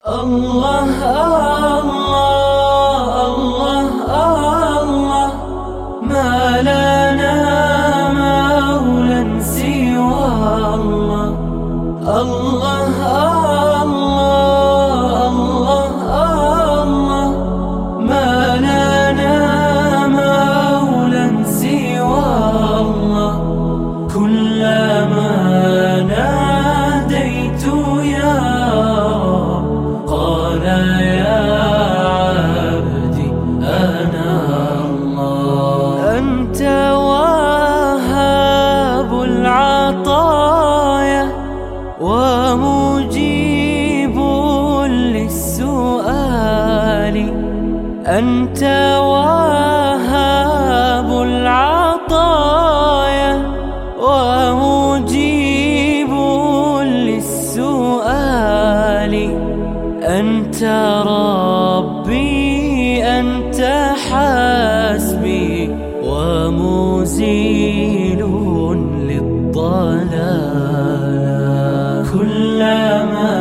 الله الله الله الله، ما لنا مولى سوى الله. الله الله الله، ما لنا مولى سوى الله. كلما ناديت يا رب قال يا عبدي أنا الله. أنت وهاب العطايا ومجيب للسؤال. أنت وهاب العطايا ومجيب للسؤال. أنت ربي أنت حسبي ومزيل للضلال. كلما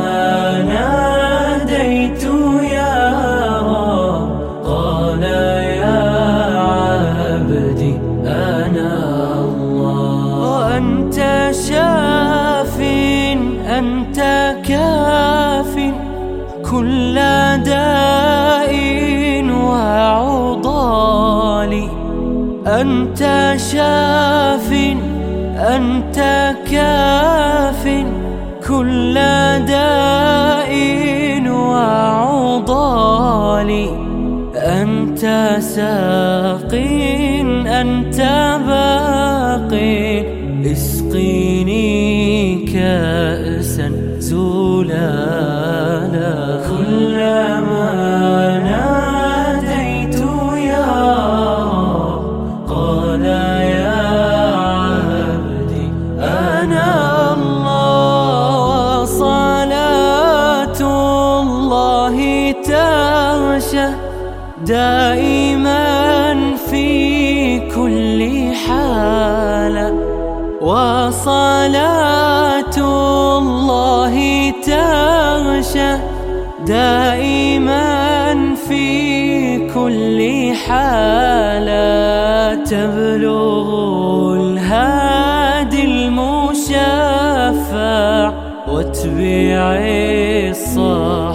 ناديت يا رب قال يا عبدي أنا الله. وأنت شاف أنت كاف كل داء وعضال. أنت شاف أنت كاف كل داء وعضال. أنت ساق أنت باق اسقيني كأسا زلالا. كلما ناديت يا رب قال يا عبدي أنا الله. صلاة الله تغشى دائما في كل حال. وصلاة الله تغشى دائما في كل حال. تبلغ الهادي المشفع واتبع الصالح